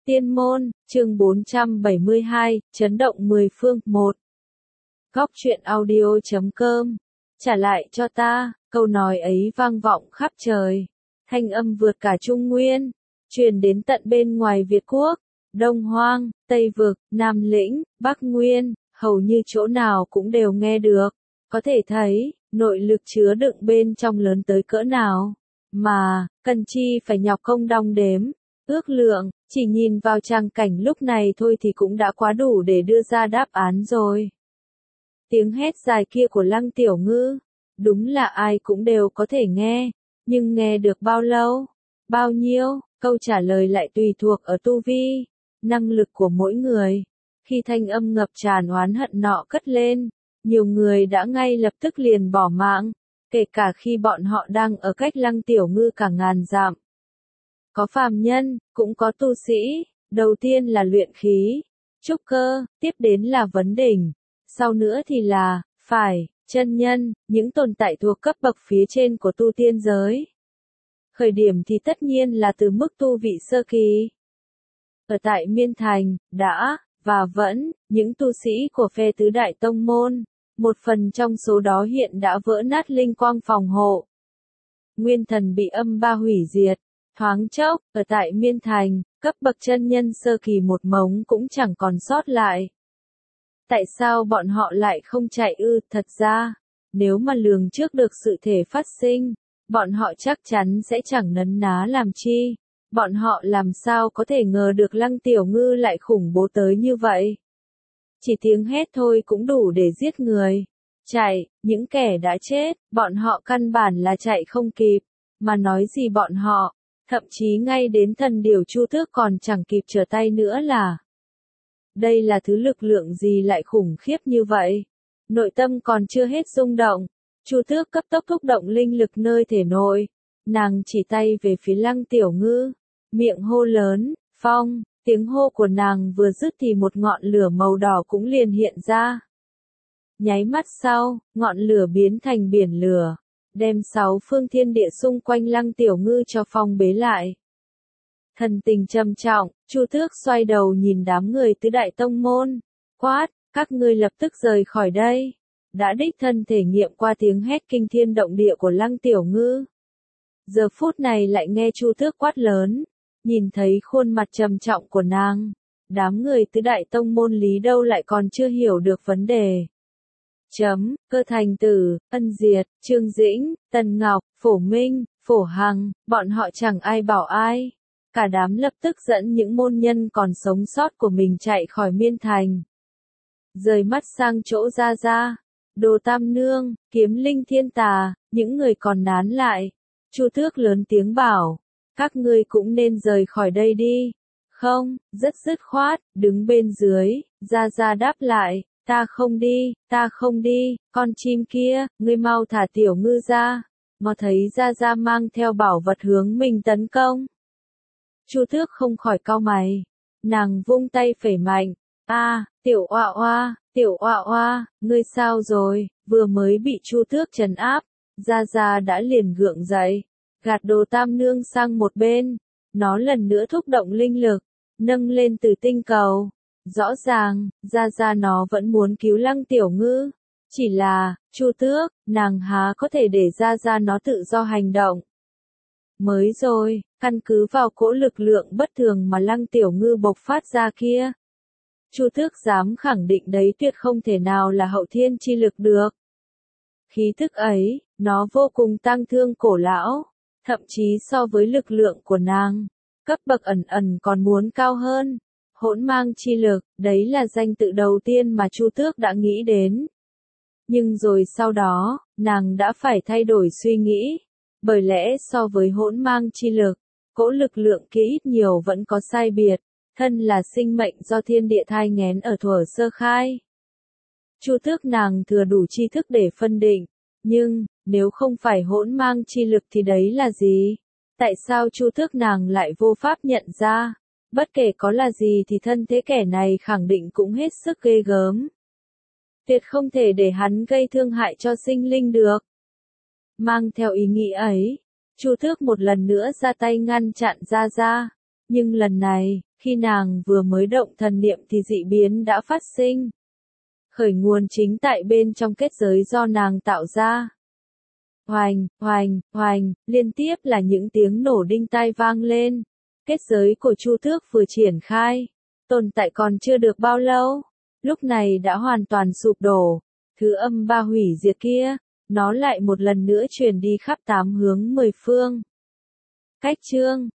Tiên môn, chương 472, chấn động mười phương, 1. Góc truyện audio.com. Trả lại cho ta, câu nói ấy vang vọng khắp trời. Thanh âm vượt cả Trung Nguyên, truyền đến tận bên ngoài Việt Quốc, Đông Hoang, Tây Vực, Nam Lĩnh, Bắc Nguyên, hầu như chỗ nào cũng đều nghe được. Có thể thấy, nội lực chứa đựng bên trong lớn tới cỡ nào. Mà, cần chi phải nhọc công đong đếm, ước lượng, chỉ nhìn vào tràng cảnh lúc này thôi thì cũng đã quá đủ để đưa ra đáp án rồi. Tiếng hét dài kia của Lăng Tiểu Ngư, đúng là ai cũng đều có thể nghe, nhưng nghe được bao lâu, bao nhiêu, câu trả lời lại tùy thuộc ở tu vi, năng lực của mỗi người. Khi thanh âm ngập tràn oán hận nọ cất lên, nhiều người đã ngay lập tức liền bỏ mạng, kể cả khi bọn họ đang ở cách Lăng Tiểu Ngư cả ngàn dặm. Có phàm nhân, cũng có tu sĩ, đầu tiên là luyện khí, trúc cơ, tiếp đến là vấn đỉnh, sau nữa thì là, chân nhân, những tồn tại thuộc cấp bậc phía trên của tu tiên giới. Khởi điểm thì tất nhiên là từ mức tu vị sơ kỳ. Ở tại Miên Thành, đã, và vẫn, những tu sĩ của phe tứ đại tông môn, một phần trong số đó hiện đã vỡ nát linh quang phòng hộ. Nguyên thần bị âm ba hủy diệt. Thoáng chốc, ở tại Miên Thành, cấp bậc chân nhân sơ kỳ một mống cũng chẳng còn sót lại. Tại sao bọn họ lại không chạy ư? Thật ra, nếu mà lường trước được sự thể phát sinh, bọn họ chắc chắn sẽ chẳng nấn ná làm chi. Bọn họ làm sao có thể ngờ được Lăng Tiểu Ngư lại khủng bố tới như vậy. Chỉ tiếng hét thôi cũng đủ để giết người. Chạy, những kẻ đã chết, bọn họ căn bản là chạy không kịp, mà nói gì bọn họ. Thậm chí ngay đến thần điểu Chu Tước còn chẳng kịp trở tay nữa là. Đây là thứ lực lượng gì lại khủng khiếp như vậy? Nội tâm còn chưa hết rung động. Chu Tước cấp tốc thúc động linh lực nơi thể nội. Nàng chỉ tay về phía Lăng Tiểu Ngư. Miệng hô lớn, phong, tiếng hô của nàng vừa dứt thì một ngọn lửa màu đỏ cũng liền hiện ra. Nháy mắt sau, ngọn lửa biến thành biển lửa. Đem 6 phương thiên địa xung quanh Lăng Tiểu Ngư cho phong bế lại. Thần tình trầm trọng, Chu Tước xoay đầu nhìn đám người tứ đại tông môn, quát, các ngươi lập tức rời khỏi đây. Đã đích thân thể nghiệm qua tiếng hét kinh thiên động địa của Lăng Tiểu Ngư. Giờ phút này lại nghe Chu Tước quát lớn, nhìn thấy khuôn mặt trầm trọng của nàng. Đám người tứ đại tông môn lý đâu lại còn chưa hiểu được vấn đề. Cơ Thành Tử, Ân Diệt, Trương Dĩnh, Tần Ngọc, Phổ Minh, Phổ Hằng, bọn họ chẳng ai bảo ai. Cả đám lập tức dẫn những môn nhân còn sống sót của mình chạy khỏi Miên Thành. Rời mắt sang chỗ Gia Gia, Đồ Tam Nương, Kiếm Linh Thiên Tà, những người còn nán lại. Chu Tước lớn tiếng bảo, các ngươi cũng nên rời khỏi đây đi. Không, rất dứt khoát, đứng bên dưới, Gia Gia đáp lại. Ta không đi, con chim kia, ngươi mau thả Tiểu Ngư ra. Mà thấy Gia Gia mang theo bảo vật hướng mình tấn công. Chu Tước không khỏi cau mày. Nàng vung tay phẩy mạnh. Tiểu Oa Oa, ngươi sao rồi? Vừa mới bị Chu Tước trấn áp. Gia Gia đã liền gượng dậy. Gạt Đồ Tam Nương sang một bên. Nó lần nữa thúc động linh lực. Nâng lên từ tinh cầu. Rõ ràng, Gia Gia nó vẫn muốn cứu Lăng Tiểu Ngư. Chỉ là, Chu Tước, nàng há có thể để Gia Gia nó tự do hành động. Mới rồi, căn cứ vào cỗ lực lượng bất thường mà Lăng Tiểu Ngư bộc phát ra kia. Chu Tước dám khẳng định đấy tuyệt không thể nào là hậu thiên chi lực được. Khí thức ấy, nó vô cùng tang thương cổ lão. Thậm chí so với lực lượng của nàng, cấp bậc ẩn còn muốn cao hơn. Hỗn mang chi lực, đấy là danh tự đầu tiên mà Chu Tước đã nghĩ đến. Nhưng rồi sau đó, nàng đã phải thay đổi suy nghĩ. Bởi lẽ so với hỗn mang chi lực, cỗ lực lượng kia ít nhiều vẫn có sai biệt. Thân là sinh mệnh do thiên địa thai nghén ở thuở sơ khai. Chu Tước nàng thừa đủ tri thức để phân định. Nhưng, nếu không phải hỗn mang chi lực thì đấy là gì? Tại sao Chu Tước nàng lại vô pháp nhận ra? Bất kể có là gì thì thân thế kẻ này khẳng định cũng hết sức ghê gớm. Tuyệt không thể để hắn gây thương hại cho sinh linh được. Mang theo ý nghĩ ấy, Chu Tước một lần nữa ra tay ngăn chặn Gia Gia. Nhưng lần này, Khi nàng vừa mới động thần niệm thì dị biến đã phát sinh. Khởi nguồn chính tại bên trong kết giới do nàng tạo ra. Hoành, hoành, hoành, liên tiếp là những tiếng nổ đinh tai vang lên. Kết giới của Chu Tước vừa triển khai, tồn tại còn chưa được bao lâu, lúc này đã hoàn toàn sụp đổ. Thứ âm ba hủy diệt kia, nó lại một lần nữa truyền đi khắp 8 hướng 10 phương. Cách chương